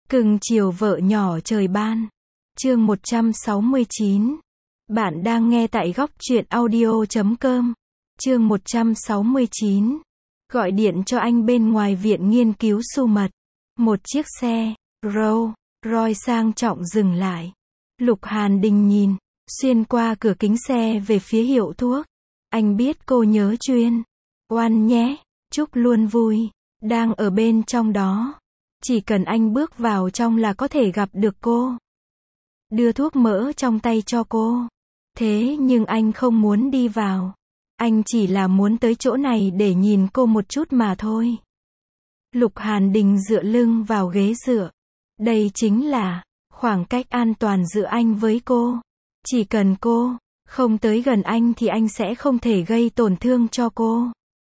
Cưng chiều vợ nhỏ trời ban. Chương 169. Bạn đang nghe tại góc truyện audio.com. Chương 169. Gọi điện cho anh bên ngoài viện nghiên cứu su mật. Một chiếc xe Rolls Royce sang trọng dừng lại. Lục Hàn Đình nhìn xuyên qua cửa kính xe về phía hiệu thuốc. Anh biết cô nhớ Chuyên Oan nhé, chúc luôn vui, đang ở bên trong đó. Chỉ cần anh bước vào trong là có thể gặp được cô. Đưa thuốc mỡ trong tay cho cô. Thế nhưng anh không muốn đi vào. Anh chỉ là muốn tới chỗ này để nhìn cô một chút mà thôi. Lục Hàn Đình dựa lưng vào ghế dựa. Đây chính là khoảng cách an toàn giữa anh với cô. Chỉ cần cô không tới gần anh thì anh sẽ không thể gây tổn thương cho cô.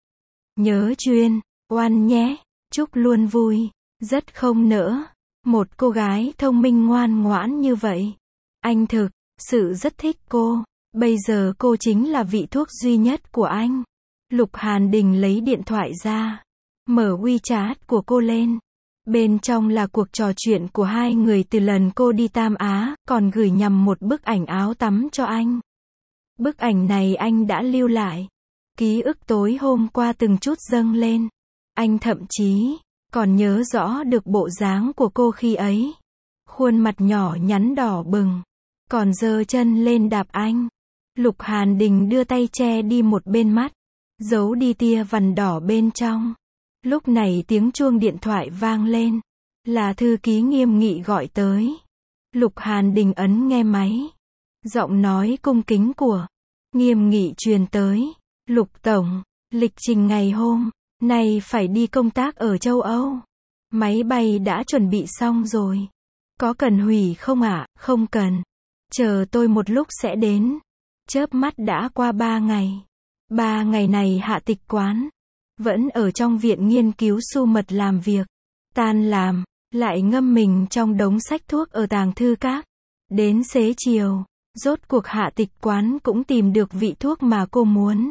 Nhớ Chuyên Oan nhé, chúc luôn vui. Rất không nỡ. Một cô gái thông minh ngoan ngoãn như vậy. Anh thực sự rất thích cô. Bây giờ cô chính là vị thuốc duy nhất của anh. Lục Hàn Đình lấy điện thoại ra. Mở WeChat của cô lên. Bên trong là cuộc trò chuyện của hai người từ lần cô đi Tam Á, còn gửi nhằm một bức ảnh áo tắm cho anh. Bức ảnh này anh đã lưu lại. Ký ức tối hôm qua từng chút dâng lên. Anh thậm chí còn nhớ rõ được bộ dáng của cô khi ấy. Khuôn mặt nhỏ nhắn đỏ bừng. Còn giơ chân lên đạp anh. Lục Hàn Đình đưa tay che đi một bên mắt. Giấu đi tia vằn đỏ bên trong. Lúc này tiếng chuông điện thoại vang lên. Là thư ký Nghiêm Nghị gọi tới. Lục Hàn Đình ấn nghe máy. Giọng nói cung kính của Nghiêm Nghị truyền tới. Lục Tổng, lịch trình ngày hôm nay phải đi công tác ở châu Âu. Máy bay đã chuẩn bị xong rồi. Có cần hủy không ạ? Không cần. Chờ tôi một lúc sẽ đến. Chớp mắt đã qua 3 ngày. 3 ngày này Hạ Tịch Quán vẫn ở trong viện nghiên cứu su mật làm việc. Tan làm, lại ngâm mình trong đống sách thuốc ở tàng thư các. Đến xế chiều, rốt cuộc Hạ Tịch Quán cũng tìm được vị thuốc mà cô muốn.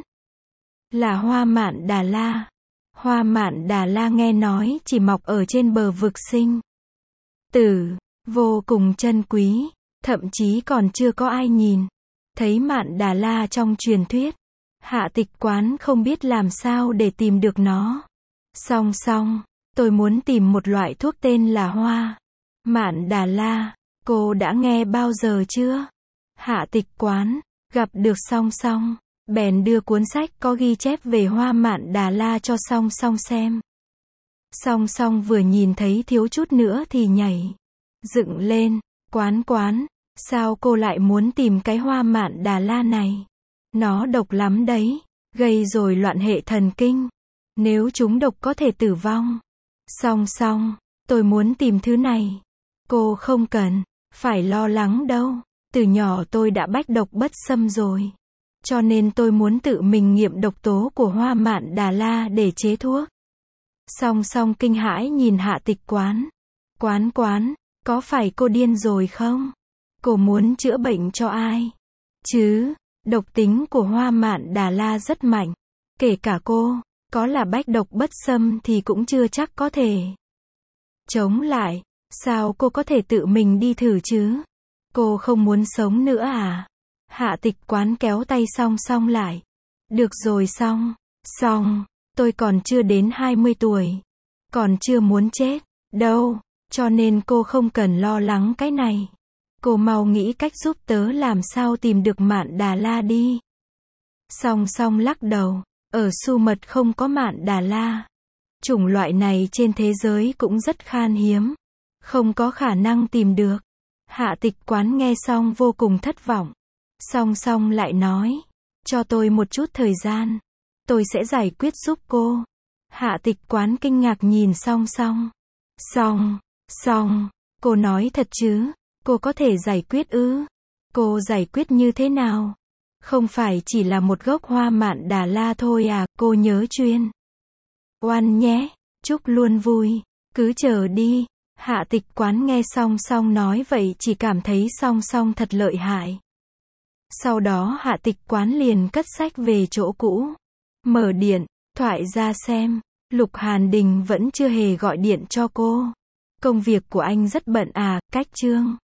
Là hoa mạn Đà La. Hoa mạn Đà La nghe nói chỉ mọc ở trên bờ vực sinh tử, vô cùng chân quý, thậm chí còn chưa có ai nhìn thấy mạn Đà La trong truyền thuyết. Hạ Tịch Quán không biết làm sao để tìm được nó. Song song, tôi muốn tìm một loại thuốc tên là hoa mạn Đà La. Cô đã nghe bao giờ chưa? Hạ Tịch Quán gặp được Song Song, bèn đưa cuốn sách có ghi chép về hoa mạn Đà La cho Song Song xem. Song Song vừa nhìn thấy thiếu chút nữa thì nhảy dựng lên. Quán, sao cô lại muốn tìm cái hoa mạn Đà La này? Nó độc lắm đấy, gây rối loạn hệ thần kinh. Nếu trúng độc có thể tử vong. Song Song, tôi muốn tìm thứ này. Cô không cần phải lo lắng đâu. Từ nhỏ tôi đã bách độc bất xâm rồi. Cho nên tôi muốn tự mình nghiệm độc tố của hoa mạn Đà La để chế thuốc. Song Song kinh hãi nhìn Hạ Tịch Quán. Quán, có phải cô điên rồi không? Cô muốn chữa bệnh cho ai? Chứ, độc tính của hoa mạn Đà La rất mạnh. Kể cả cô, có là bách độc bất xâm thì cũng chưa chắc có thể chống lại. Sao cô có thể tự mình đi thử chứ? Cô không muốn sống nữa à? Hạ Tịch Quán kéo tay Song Song lại. Được rồi Song, tôi còn chưa đến 20 tuổi. Còn chưa muốn chết đâu, cho nên cô không cần lo lắng cái này. Cô mau nghĩ cách giúp tớ làm sao tìm được mạn Đà La đi. Song Song lắc đầu, ở su mật không có mạn Đà La. Chủng loại này trên thế giới cũng rất khan hiếm. Không có khả năng tìm được. Hạ Tịch Quán nghe xong vô cùng thất vọng. Song Song lại nói, cho tôi một chút thời gian. Tôi sẽ giải quyết giúp cô. Hạ Tịch Quán kinh ngạc nhìn Song Song. Song, cô nói thật chứ? Cô có thể giải quyết ư? Cô giải quyết như thế nào? Không phải chỉ là một gốc hoa mạn Đà La thôi à? Cô nhớ Chuyên Oan nhé, chúc luôn vui. Cứ chờ đi. Hạ Tịch Quán nghe Song Song nói vậy chỉ cảm thấy Song Song thật lợi hại. Sau đó Hạ Tịch Quán liền cất sách về chỗ cũ. Mở điện thoại ra xem. Lục Hàn Đình vẫn chưa hề gọi điện cho cô. Công việc của anh rất bận à, cách Chương.